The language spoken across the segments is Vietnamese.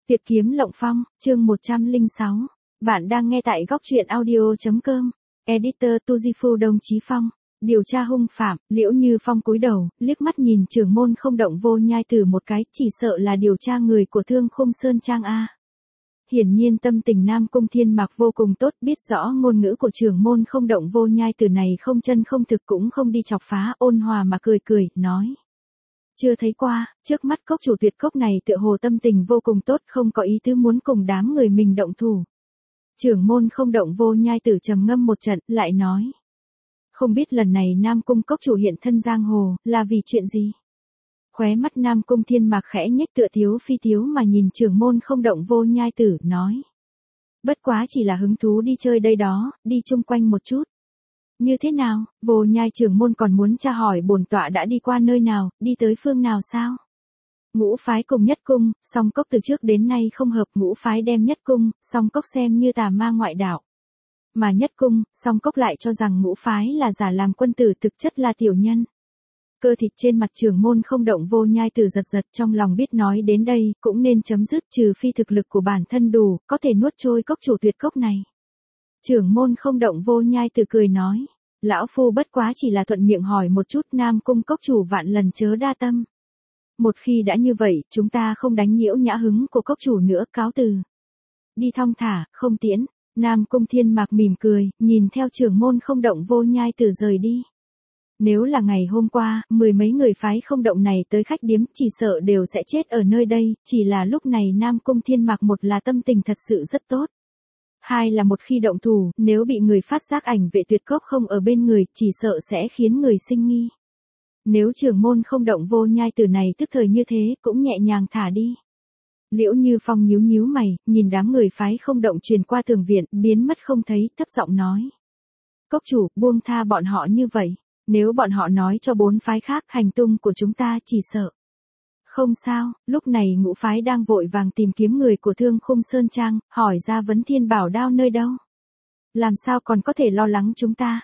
Tuyệt kiếm Lộng Phong, chương 106. Bạn đang nghe tại góc truyện audio.com. Editor Tujifu Đồng Chí Phong. Điều tra hung phạm, Liễu Như Phong cúi đầu, liếc mắt nhìn trưởng môn không động Vô Nhai Tử một cái, chỉ sợ là điều tra người của Thương Khung Sơn Trang A. Hiển nhiên tâm tình Nam Cung Thiên Mạc vô cùng tốt, biết rõ ngôn ngữ của trưởng môn không động Vô Nhai Tử này không chân không thực cũng không đi chọc phá, ôn hòa mà cười cười, nói. Chưa thấy qua, trước mắt cốc chủ tuyệt cốc này tựa hồ tâm tình vô cùng tốt, không có ý tứ muốn cùng đám người mình động thủ. Trưởng môn không động Vô Nhai Tử trầm ngâm một trận, lại nói. Không biết lần này Nam Cung cốc chủ hiện thân giang hồ, là vì chuyện gì? Khóe mắt Nam Cung Thiên Mạc khẽ nhếch tựa thiếu phi thiếu mà nhìn trưởng môn không động Vô Nhai Tử, nói. Bất quá chỉ là hứng thú đi chơi đây đó, đi chung quanh một chút. Như thế nào, Vô Nhai trưởng môn còn muốn tra hỏi bổn tọa đã đi qua nơi nào, đi tới phương nào sao? Ngũ phái cùng Nhất Cung, song cốc từ trước đến nay không hợp, ngũ phái đem Nhất Cung, song cốc xem như tà ma ngoại đạo. Mà Nhất Cung, song cốc lại cho rằng ngũ phái là giả làm quân tử, thực chất là tiểu nhân. Cơ thịt trên mặt trưởng môn không động Vô Nhai Tử giật giật, trong lòng biết nói đến đây, cũng nên chấm dứt, trừ phi thực lực của bản thân đủ, có thể nuốt trôi cốc chủ tuyệt cốc này. Trưởng môn không động Vô Nhai Tử cười nói. Lão phu bất quá chỉ là thuận miệng hỏi một chút, Nam Cung cốc chủ vạn lần chớ đa tâm. Một khi đã như vậy, chúng ta không đánh nhiễu nhã hứng của cốc chủ nữa, cáo từ. Đi thong thả, không tiễn. Nam Cung Thiên Mạc mỉm cười, nhìn theo trưởng môn không động Vô Nhai Tử rời đi. Nếu là ngày hôm qua, mười mấy người phái không động này tới khách điếm, chỉ sợ đều sẽ chết ở nơi đây, chỉ là lúc này Nam Cung Thiên Mạc một là tâm tình thật sự rất tốt. Hai là một khi động thủ, nếu bị người phát giác ảnh vệ tuyệt cốc không ở bên người, chỉ sợ sẽ khiến người sinh nghi. Nếu trưởng môn không động Vô Nhai Tử này tức thời như thế, cũng nhẹ nhàng thả đi. Liễu Như Phong nhíu nhíu mày, nhìn đám người phái không động truyền qua tường viện, biến mất không thấy, thấp giọng nói. Cốc chủ, buông tha bọn họ như vậy, nếu bọn họ nói cho bốn phái khác hành tung của chúng ta chỉ sợ. Không sao, lúc này ngũ phái đang vội vàng tìm kiếm người của Thương Khung Sơn Trang, hỏi ra Vấn Thiên Bảo Đao nơi đâu. Làm sao còn có thể lo lắng chúng ta?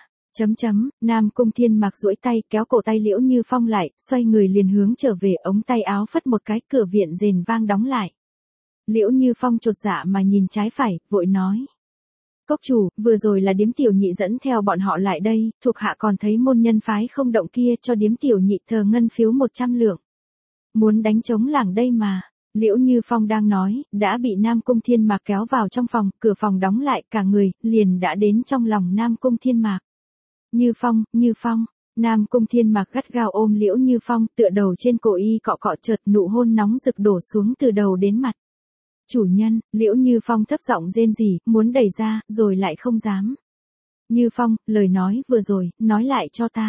Nam Cung Thiên Mạc duỗi tay kéo cổ tay Liễu Như Phong lại, xoay người liền hướng trở về, ống tay áo phất một cái, cửa viện rền vang đóng lại. Liễu Như Phong chột dạ mà nhìn trái phải, vội nói. Cốc chủ, vừa rồi là điếm tiểu nhị dẫn theo bọn họ lại đây, thuộc hạ còn thấy môn nhân phái không động kia cho điếm tiểu nhị thờ ngân phiếu 100 lượng. Muốn đánh trống làng đây mà. Liễu Như Phong đang nói, đã bị Nam Cung Thiên Mạc kéo vào trong phòng, cửa phòng đóng lại, cả người, liền đã đến trong lòng Nam Cung Thiên Mạc. Như Phong, Nam Cung Thiên Mạc gắt gao ôm Liễu Như Phong, tựa đầu trên cổ y cọ cọ, chợt nụ hôn nóng rực đổ xuống từ đầu đến mặt. Chủ nhân, Liễu Như Phong thấp giọng rên rỉ, muốn đẩy ra, rồi lại không dám. Như Phong, lời nói vừa rồi, nói lại cho ta.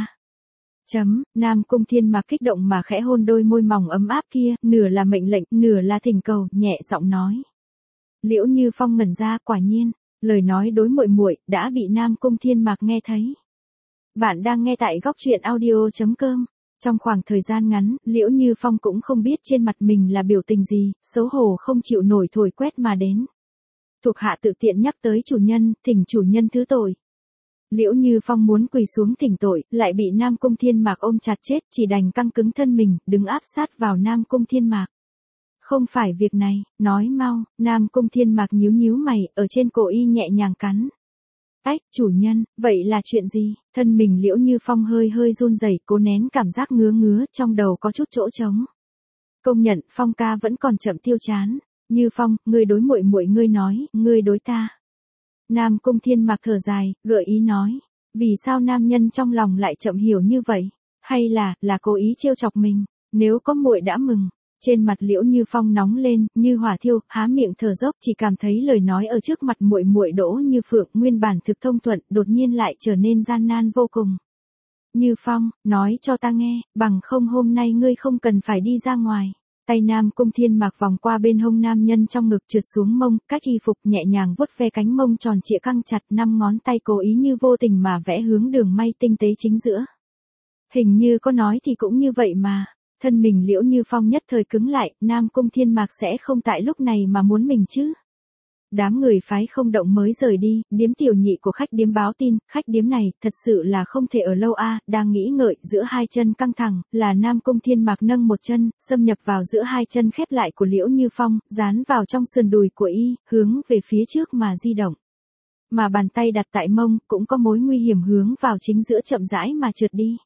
Nam Cung Thiên Mạc kích động mà khẽ hôn đôi môi mỏng ấm áp kia, nửa là mệnh lệnh, nửa là thỉnh cầu, nhẹ giọng nói. Liễu Như Phong ngẩn ra, quả nhiên, lời nói đối muội muội đã bị Nam Cung Thiên Mạc nghe thấy. Bạn đang nghe tại góc truyện audio.com. Trong khoảng thời gian ngắn, Liễu Như Phong cũng không biết trên mặt mình là biểu tình gì, xấu hổ không chịu nổi thổi quét mà đến. Thuộc hạ tự tiện nhắc tới chủ nhân, thỉnh chủ nhân thứ tội. Liễu Như Phong muốn quỳ xuống thỉnh tội, lại bị Nam Cung Thiên Mạc ôm chặt chết, chỉ đành căng cứng thân mình, đứng áp sát vào Nam Cung Thiên Mạc. Không phải việc này, nói mau. Nam Cung Thiên Mạc nhíu nhíu mày, ở trên cổ y nhẹ nhàng cắn. Ách, chủ nhân, vậy là chuyện gì? Thân mình Liễu Như Phong hơi hơi run rẩy, cố nén cảm giác ngứa ngứa, trong đầu có chút chỗ trống. Công nhận, Phong ca vẫn còn chậm tiêu chán. Như Phong, ngươi đối muội muội ngươi nói, ngươi đối ta. Nam Cung Thiên Mạc thở dài, gợi ý nói. Vì sao nam nhân trong lòng lại chậm hiểu như vậy? Hay là cố ý trêu chọc mình? Nếu có muội đã mừng. Trên mặt Liễu Như Phong nóng lên, như hỏa thiêu, há miệng thở dốc, chỉ cảm thấy lời nói ở trước mặt muội muội đỗ như phượng, nguyên bản thực thông thuận, đột nhiên lại trở nên gian nan vô cùng. Như Phong, nói cho ta nghe, bằng không hôm nay ngươi không cần phải đi ra ngoài. Tay Nam Cung Thiên Mạc vòng qua bên hông nam nhân trong ngực trượt xuống mông, cách y phục nhẹ nhàng vuốt ve cánh mông tròn trịa căng chặt, 5 ngón tay cố ý như vô tình mà vẽ hướng đường may tinh tế chính giữa. Hình như có nói thì cũng như vậy mà. Thân mình Liễu Như Phong nhất thời cứng lại, Nam Cung Thiên Mạc sẽ không tại lúc này mà muốn mình chứ. Đám người phái không động mới rời đi, điếm tiểu nhị của khách điếm báo tin, khách điếm này, thật sự là không thể ở lâu a. Đang nghĩ ngợi, giữa hai chân căng thẳng, là Nam Cung Thiên Mạc nâng một chân, xâm nhập vào giữa hai chân khép lại của Liễu Như Phong, dán vào trong sườn đùi của y, hướng về phía trước mà di động. Mà bàn tay đặt tại mông, cũng có mối nguy hiểm hướng vào chính giữa chậm rãi mà trượt đi.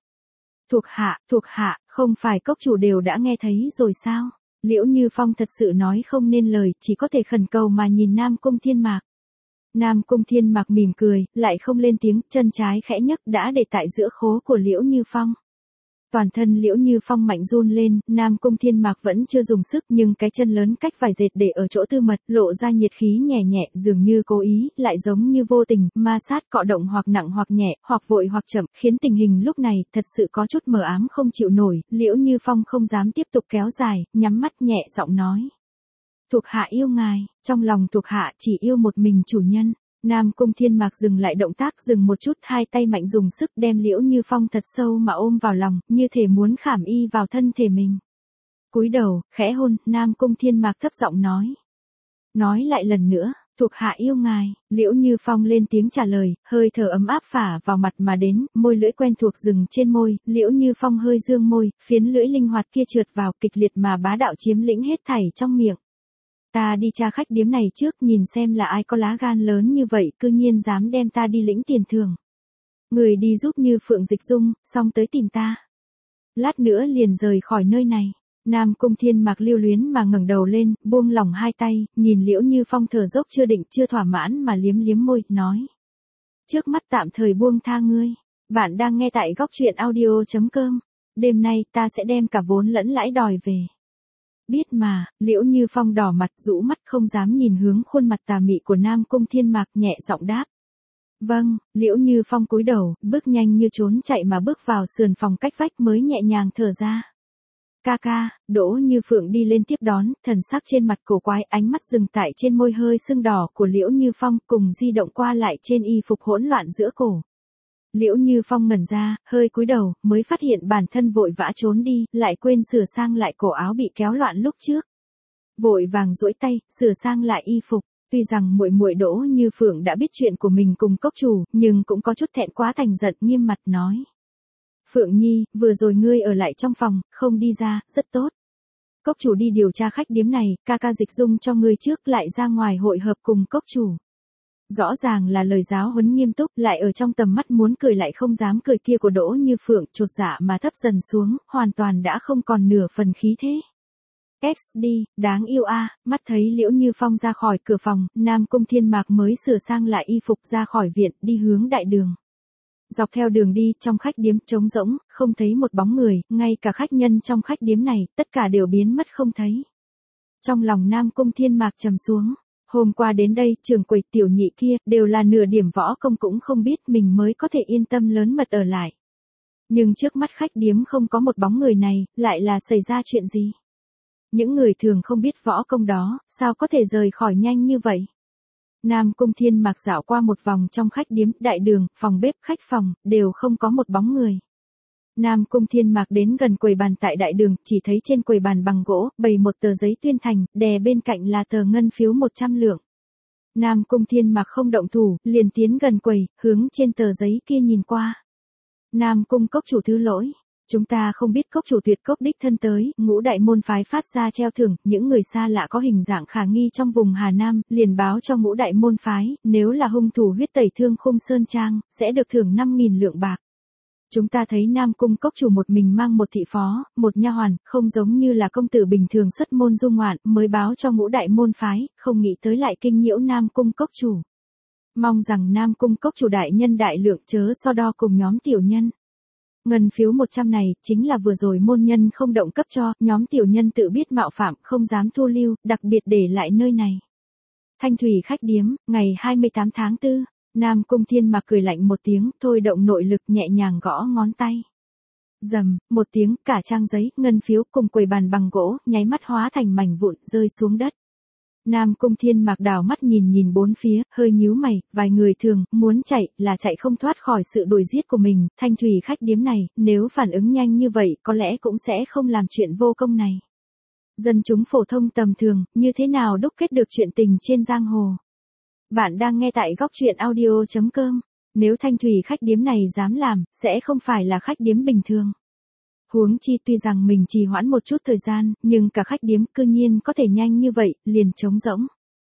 Thuộc hạ, không phải cốc chủ đều đã nghe thấy rồi sao? Liễu Như Phong thật sự nói không nên lời, chỉ có thể khẩn cầu mà nhìn Nam Cung Thiên Mạc. Nam Cung Thiên Mạc mỉm cười, lại không lên tiếng, chân trái khẽ nhấc đã để tại giữa khố của Liễu Như Phong. Toàn thân Liễu Như Phong mạnh run lên, Nam Cung Thiên Mạc vẫn chưa dùng sức nhưng cái chân lớn cách vài dệt để ở chỗ tư mật, lộ ra nhiệt khí nhẹ nhẹ, dường như cố ý, lại giống như vô tình, ma sát cọ động hoặc nặng hoặc nhẹ, hoặc vội hoặc chậm, khiến tình hình lúc này thật sự có chút mờ ám không chịu nổi. Liễu Như Phong không dám tiếp tục kéo dài, nhắm mắt nhẹ giọng nói. Thuộc hạ yêu ngài, trong lòng thuộc hạ chỉ yêu một mình chủ nhân. Nam Cung Thiên Mạc dừng lại động tác, dừng một chút, hai tay mạnh dùng sức đem Liễu Như Phong thật sâu mà ôm vào lòng, như thể muốn khảm y vào thân thể mình. Cúi đầu, khẽ hôn, Nam Cung Thiên Mạc thấp giọng nói. Nói lại lần nữa, thuộc hạ yêu ngài. Liễu Như Phong lên tiếng trả lời, hơi thở ấm áp phả vào mặt mà đến, môi lưỡi quen thuộc dừng trên môi, Liễu Như Phong hơi dương môi, phiến lưỡi linh hoạt kia trượt vào, kịch liệt mà bá đạo chiếm lĩnh hết thảy trong miệng. Ta đi tra khách điếm này trước, nhìn xem là ai có lá gan lớn như vậy, cư nhiên dám đem ta đi lĩnh tiền thưởng. Người đi giúp Như Phượng Dịch Dung, xong tới tìm ta. Lát nữa liền rời khỏi nơi này. Nam Cung Thiên Mạc lưu luyến mà ngẩng đầu lên, buông lỏng hai tay, nhìn Liễu Như Phong thở dốc chưa định, chưa thỏa mãn mà liếm liếm môi, nói. Trước mắt tạm thời buông tha ngươi. Bạn đang nghe tại Góc Truyện Audio.com. Đêm nay ta sẽ đem cả vốn lẫn lãi đòi về. Biết mà, Liễu Như Phong đỏ mặt, rũ mắt không dám nhìn hướng khuôn mặt tà mị của Nam Cung Thiên Mạc, nhẹ giọng đáp. Vâng, Liễu Như Phong cúi đầu, bước nhanh như trốn chạy mà bước vào sườn phòng cách vách mới nhẹ nhàng thở ra. Ca, Đỗ Như Phượng đi lên tiếp đón, thần sắc trên mặt cổ quái, ánh mắt dừng tại trên môi hơi sưng đỏ của Liễu Như Phong, cùng di động qua lại trên y phục hỗn loạn giữa cổ. Liễu Như Phong ngẩn ra, hơi cúi đầu, mới phát hiện bản thân vội vã trốn đi, lại quên sửa sang lại cổ áo bị kéo loạn lúc trước. Vội vàng duỗi tay, sửa sang lại y phục. Tuy rằng muội muội Đỗ Như Phượng đã biết chuyện của mình cùng cốc chủ, nhưng cũng có chút thẹn quá thành giận, nghiêm mặt nói. Phượng Nhi, vừa rồi ngươi ở lại trong phòng, không đi ra, rất tốt. Cốc chủ đi điều tra khách điếm này, ca Dịch Dung cho ngươi trước, lại ra ngoài hội hợp cùng cốc chủ. Rõ ràng là lời giáo huấn nghiêm túc, lại ở trong tầm mắt muốn cười lại không dám cười kia của Đỗ Như Phượng, chột dạ mà thấp dần xuống, hoàn toàn đã không còn nửa phần khí thế. XD, đáng yêu a. Mắt thấy Liễu Như Phong ra khỏi cửa phòng, Nam Cung Thiên Mạc mới sửa sang lại y phục ra khỏi viện, đi hướng đại đường. Dọc theo đường đi, trong khách điếm trống rỗng, không thấy một bóng người, ngay cả khách nhân trong khách điếm này, tất cả đều biến mất không thấy. Trong lòng Nam Cung Thiên Mạc trầm xuống. Hôm qua đến đây, trưởng quầy tiểu nhị kia, đều là nửa điểm võ công cũng không biết, mình mới có thể yên tâm lớn mật ở lại. Nhưng trước mắt khách điếm không có một bóng người này, lại là xảy ra chuyện gì? Những người thường không biết võ công đó, sao có thể rời khỏi nhanh như vậy? Nam Cung Thiên Mạc dạo qua một vòng trong khách điếm, đại đường, phòng bếp, khách phòng, đều không có một bóng người. Nam Cung Thiên Mạc đến gần quầy bàn tại đại đường, chỉ thấy trên quầy bàn bằng gỗ, bày một tờ giấy tuyên thành, đè bên cạnh là tờ ngân phiếu 100 lượng. Nam Cung Thiên Mạc không động thủ, liền tiến gần quầy, hướng trên tờ giấy kia nhìn qua. Nam Cung cốc chủ thứ lỗi. Chúng ta không biết cốc chủ tuyệt cốc đích thân tới, Ngũ Đại môn phái phát ra treo thưởng, những người xa lạ có hình dạng khả nghi trong vùng Hà Nam, liền báo cho Ngũ Đại môn phái, nếu là hung thủ huyết tẩy thương Khung Sơn Trang, sẽ được thưởng 5.000 lượng bạc. Chúng ta thấy Nam Cung cốc chủ một mình mang một thị phó, một nha hoàn, không giống như là công tử bình thường xuất môn du ngoạn, mới báo cho Ngũ Đại môn phái, không nghĩ tới lại kinh nhiễu Nam Cung cốc chủ. Mong rằng Nam Cung cốc chủ đại nhân đại lượng chớ so đo cùng nhóm tiểu nhân. Ngân phiếu 100 này, chính là vừa rồi môn nhân không động cấp cho, nhóm tiểu nhân tự biết mạo phạm, không dám thu lưu, đặc biệt để lại nơi này. Thanh Thủy khách điếm, ngày 28 tháng 4, Nam Cung Thiên Mạc cười lạnh một tiếng, thôi động nội lực nhẹ nhàng gõ ngón tay. Rầm, một tiếng, cả trang giấy, ngân phiếu cùng quầy bàn bằng gỗ, nháy mắt hóa thành mảnh vụn, rơi xuống đất. Nam Cung Thiên Mạc đảo mắt nhìn bốn phía, hơi nhíu mày, vài người thường, muốn chạy, là chạy không thoát khỏi sự đuổi giết của mình, Thanh Thủy khách điếm này, nếu phản ứng nhanh như vậy, có lẽ cũng sẽ không làm chuyện vô công này. Dân chúng phổ thông tầm thường, như thế nào đúc kết được chuyện tình trên giang hồ. Bạn đang nghe tại góc truyện audio.com. Nếu Thanh Thủy khách điếm này dám làm, sẽ không phải là khách điếm bình thường. Huống chi tuy rằng mình trì hoãn một chút thời gian, nhưng cả khách điếm cư nhiên có thể nhanh như vậy, liền trống rỗng.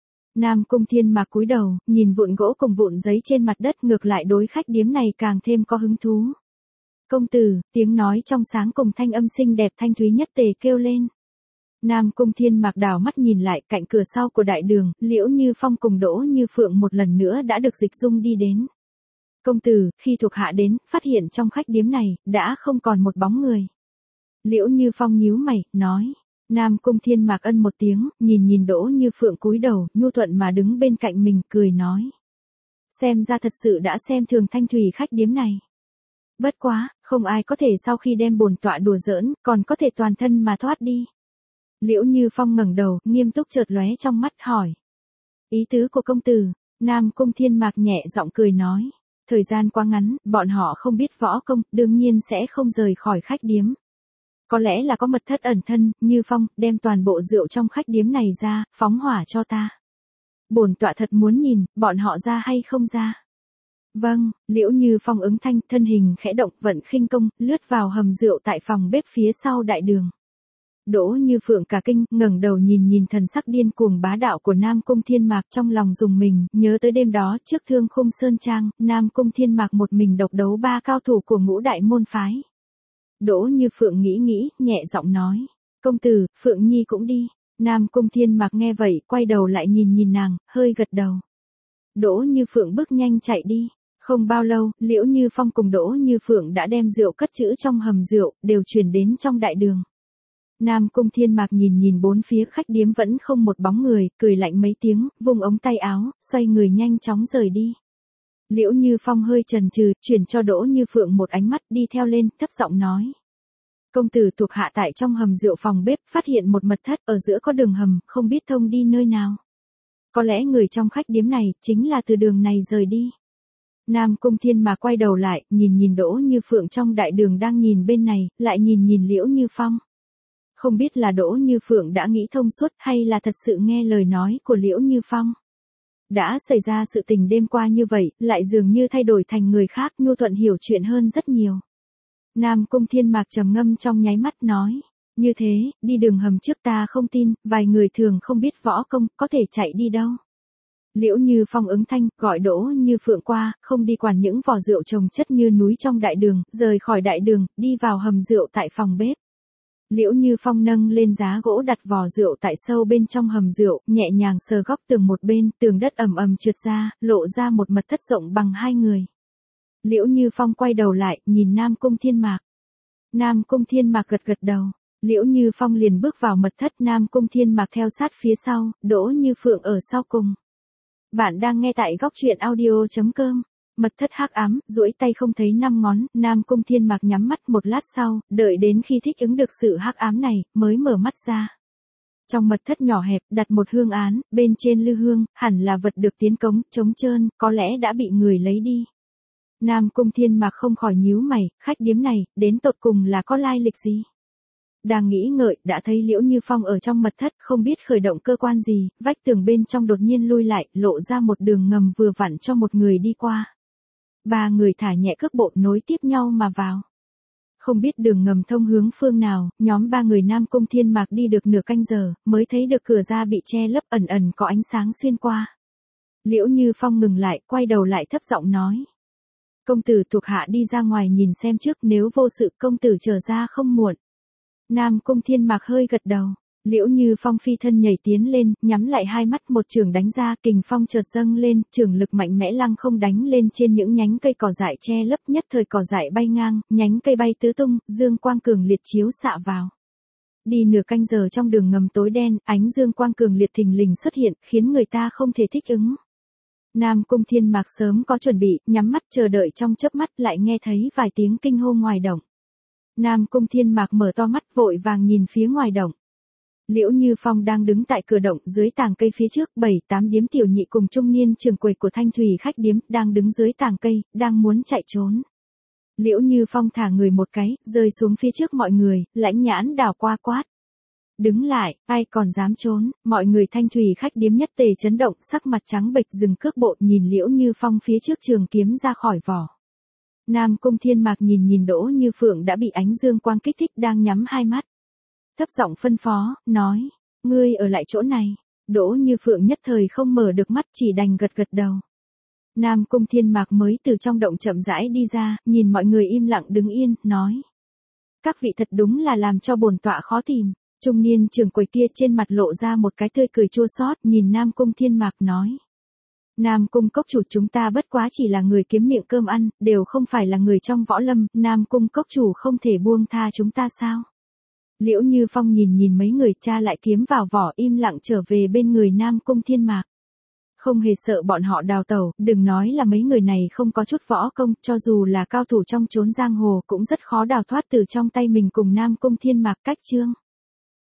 Nam Cung Thiên Mạc cúi đầu, nhìn vụn gỗ cùng vụn giấy trên mặt đất, ngược lại đối khách điếm này càng thêm có hứng thú. Công tử, tiếng nói trong sáng cùng thanh âm xinh đẹp thanh thúy nhất tề kêu lên. Nam Cung Thiên Mạc đảo mắt nhìn lại cạnh cửa sau của đại đường, Liễu Như Phong cùng Đỗ Như Phượng một lần nữa đã được dịch dung đi đến. Công tử, khi thuộc hạ đến, phát hiện trong khách điếm này, đã không còn một bóng người. Liễu Như Phong nhíu mày, nói. Nam Cung Thiên Mạc ân một tiếng, nhìn Đỗ Như Phượng cúi đầu, nhu thuận mà đứng bên cạnh mình, cười nói. Xem ra thật sự đã xem thường Thanh Thủy khách điếm này. Bất quá, không ai có thể sau khi đem bổn tọa đùa giỡn, còn có thể toàn thân mà thoát đi. Liễu Như Phong ngẩng đầu, nghiêm túc chợt lóe trong mắt hỏi. Ý tứ của công tử, Nam Cung Thiên Mạc nhẹ giọng cười nói. Thời gian quá ngắn, bọn họ không biết võ công, đương nhiên sẽ không rời khỏi khách điếm. Có lẽ là có mật thất ẩn thân, Như Phong, đem toàn bộ rượu trong khách điếm này ra, phóng hỏa cho ta. Bổn tọa thật muốn nhìn, bọn họ ra hay không ra. Vâng, Liễu Như Phong ứng thanh, thân hình khẽ động, vận khinh công, lướt vào hầm rượu tại phòng bếp phía sau đại đường. Đỗ Như Phượng cả kinh, ngẩng đầu nhìn thần sắc điên cuồng bá đạo của Nam Cung Thiên Mạc, trong lòng rùng mình, nhớ tới đêm đó trước Thương Khung Sơn Trang, Nam Cung Thiên Mạc một mình độc đấu 3 cao thủ của ngũ đại môn phái. Đỗ Như Phượng nghĩ, nhẹ giọng nói, công tử, Phượng Nhi cũng đi. Nam Cung Thiên Mạc nghe vậy, quay đầu lại nhìn nàng, hơi gật đầu. Đỗ Như Phượng bước nhanh chạy đi. Không bao lâu, Liễu Như Phong cùng Đỗ Như Phượng đã đem rượu cất trữ trong hầm rượu, đều chuyển đến trong đại đường. Nam Cung Thiên Mạc nhìn bốn phía khách điếm vẫn không một bóng người, cười lạnh mấy tiếng, vung ống tay áo, xoay người nhanh chóng rời đi. Liễu Như Phong hơi chần chừ, chuyển cho Đỗ Như Phượng một ánh mắt, đi theo lên, thấp giọng nói. Công tử thuộc hạ tại trong hầm rượu phòng bếp, phát hiện một mật thất, ở giữa có đường hầm, không biết thông đi nơi nào. Có lẽ người trong khách điếm này, chính là từ đường này rời đi. Nam Cung Thiên Mạc quay đầu lại, nhìn Đỗ Như Phượng trong đại đường đang nhìn bên này, lại nhìn Liễu Như Phong. Không biết là Đỗ Như Phượng đã nghĩ thông suốt hay là thật sự nghe lời nói của Liễu Như Phong. Đã xảy ra sự tình đêm qua như vậy, lại dường như thay đổi thành người khác, nhu thuận hiểu chuyện hơn rất nhiều. Nam Cung Thiên Mạc trầm ngâm trong nháy mắt nói. Như thế, đi đường hầm trước ta không tin, vài người thường không biết võ công, có thể chạy đi đâu. Liễu Như Phong ứng thanh, gọi Đỗ Như Phượng qua, không đi quản những vò rượu chồng chất như núi trong đại đường, rời khỏi đại đường, đi vào hầm rượu tại phòng bếp. Liễu Như Phong nâng lên giá gỗ đặt vò rượu tại sâu bên trong hầm rượu, nhẹ nhàng sờ góc tường một bên, tường đất ầm trượt ra, lộ ra một mật thất rộng bằng 2 người. Liễu Như Phong quay đầu lại, nhìn Nam Cung Thiên Mạc. Nam Cung Thiên Mạc gật đầu. Liễu Như Phong liền bước vào mật thất, Nam Cung Thiên Mạc theo sát phía sau, Đỗ Như Phượng ở sau cùng. Bạn đang nghe tại góc truyện audio.com. Mật thất hắc ám, duỗi tay không thấy 5 ngón, Nam Cung Thiên Mạc nhắm mắt một lát sau, đợi đến khi thích ứng được sự hắc ám này, mới mở mắt ra. Trong mật thất nhỏ hẹp, đặt một hương án, bên trên lư hương, hẳn là vật được tiến cống, trống trơn, có lẽ đã bị người lấy đi. Nam Cung Thiên Mạc không khỏi nhíu mày, khách điếm này, đến tột cùng là có lai lịch gì? Đang nghĩ ngợi, đã thấy Liễu Như Phong ở trong mật thất, không biết khởi động cơ quan gì, vách tường bên trong đột nhiên lui lại, lộ ra một đường ngầm vừa vặn cho một người đi qua. 3 người thả nhẹ cước bộ nối tiếp nhau mà vào. Không biết đường ngầm thông hướng phương nào, nhóm 3 người Nam Cung Thiên Mạc đi được nửa canh giờ, mới thấy được cửa ra bị che lấp, ẩn có ánh sáng xuyên qua. Liễu Như Phong ngừng lại, quay đầu lại thấp giọng nói. Công tử thuộc hạ đi ra ngoài nhìn xem trước, nếu vô sự công tử trở ra không muộn. Nam Cung Thiên Mạc hơi gật đầu. Liễu Như Phong phi thân nhảy tiến lên, nhắm lại hai mắt, một chưởng đánh ra, kình phong chợt dâng lên, chưởng lực mạnh mẽ lăng không đánh lên trên những nhánh cây cỏ dại che lấp, nhất thời cỏ dại bay ngang, nhánh cây bay tứ tung, dương quang cường liệt chiếu xạ vào. Đi nửa canh giờ trong đường ngầm tối đen, ánh dương quang cường liệt thình lình xuất hiện, khiến người ta không thể thích ứng. Nam Cung Thiên Mạc sớm có chuẩn bị, nhắm mắt chờ đợi, trong chớp mắt lại nghe thấy vài tiếng kinh hô ngoài động. Nam Cung Thiên Mạc mở to mắt, vội vàng nhìn phía ngoài động. Liễu Như Phong đang đứng tại cửa động, dưới tàng cây phía trước, 7-8 điếm tiểu nhị cùng trung niên trưởng quầy của Thanh Thủy khách điếm, đang đứng dưới tàng cây, đang muốn chạy trốn. Liễu Như Phong thả người một cái, rơi xuống phía trước mọi người, lãnh nhãn đảo qua quát. Đứng lại, ai còn dám trốn, mọi người Thanh Thủy khách điếm nhất tề chấn động, sắc mặt trắng bệch dừng cước bộ nhìn Liễu Như Phong phía trước trường kiếm ra khỏi vỏ. Nam Cung Thiên Mạc nhìn Đỗ Như Phượng đã bị ánh dương quang kích thích đang nhắm hai mắt. Thấp giọng phân phó, nói, ngươi ở lại chỗ này. Đỗ Như Phượng nhất thời không mở được mắt chỉ đành gật gật đầu. Nam Cung Thiên Mạc mới từ trong động chậm rãi đi ra, nhìn mọi người im lặng đứng yên, nói. Các vị thật đúng là làm cho bổn tọa khó tìm. Trung niên trưởng quầy kia trên mặt lộ ra một cái tươi cười chua xót, nhìn Nam Cung Thiên Mạc nói. Nam Cung cốc chủ chúng ta bất quá chỉ là người kiếm miệng cơm ăn, đều không phải là người trong võ lâm, Nam Cung cốc chủ không thể buông tha chúng ta sao? Liễu Như Phong nhìn mấy người cha lại kiếm vào vỏ im lặng trở về bên người Nam Cung Thiên Mạc. Không hề sợ bọn họ đào tẩu, đừng nói là mấy người này không có chút võ công, cho dù là cao thủ trong chốn giang hồ cũng rất khó đào thoát từ trong tay mình cùng Nam Cung Thiên Mạc cách chương.